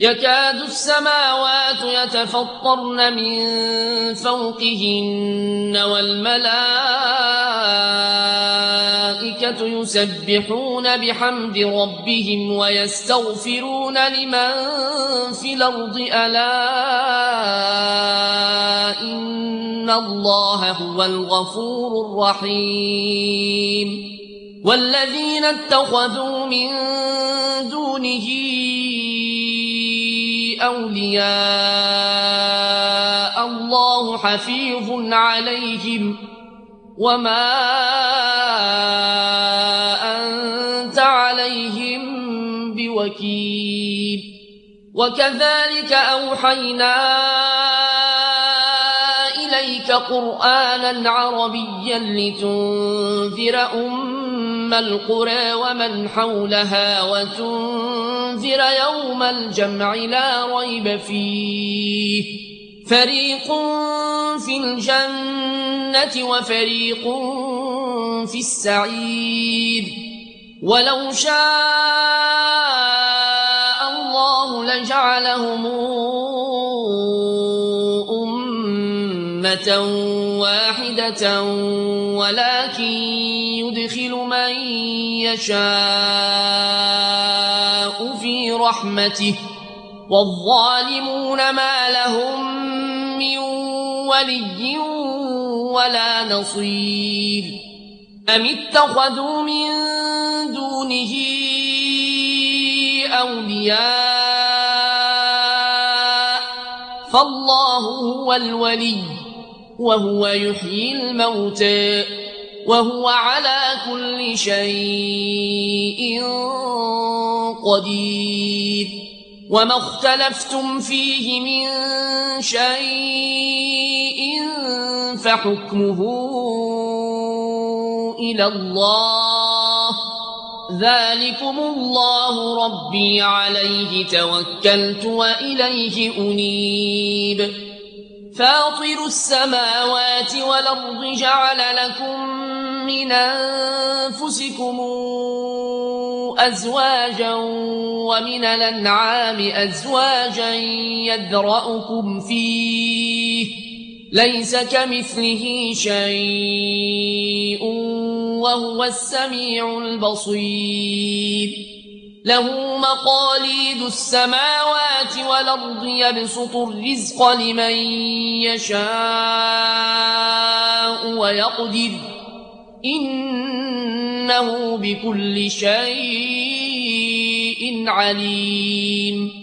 يكاد السماوات يتفطرن من فوقهن والملائكة يسبحون بحمد ربهم ويستغفرون لمن في الأرض ألا إن الله هو الغفور الرحيم والذين اتخذوا من دونه أولياء الله حفيظ عليهم وما أنت عليهم بوكيل وكذلك أوحينا إليك قرآنا عربيا لتنذر القرى ومن حولها وتنذر يوم الجمع لا ريب فيه فريق في الجنة وفريق في السعير ولو شاء الله لجعلهم أمة واحدة ولكن يدخل من يشاء في رحمته والظالمون ما لهم من ولي ولا نصير أم اتخذوا من دونه أولياء فالله هو الولي وهو يحيي الموتى وهو على كل شيء قدير وما اختلفتم فيه من شيء فحكمه إلى الله ذلكم الله ربي عليه توكلت وإليه أنيب فاطر السماوات والأرض جعل لكم من أنفسكم أزواجا ومن الأنعام أزواجا يذرأكم فيه ليس كمثله شيء وهو السميع البصير له مقاليد السماوات والأرض يبسط الرزق لمن يشاء ويقدر إنه بكل شيء عليم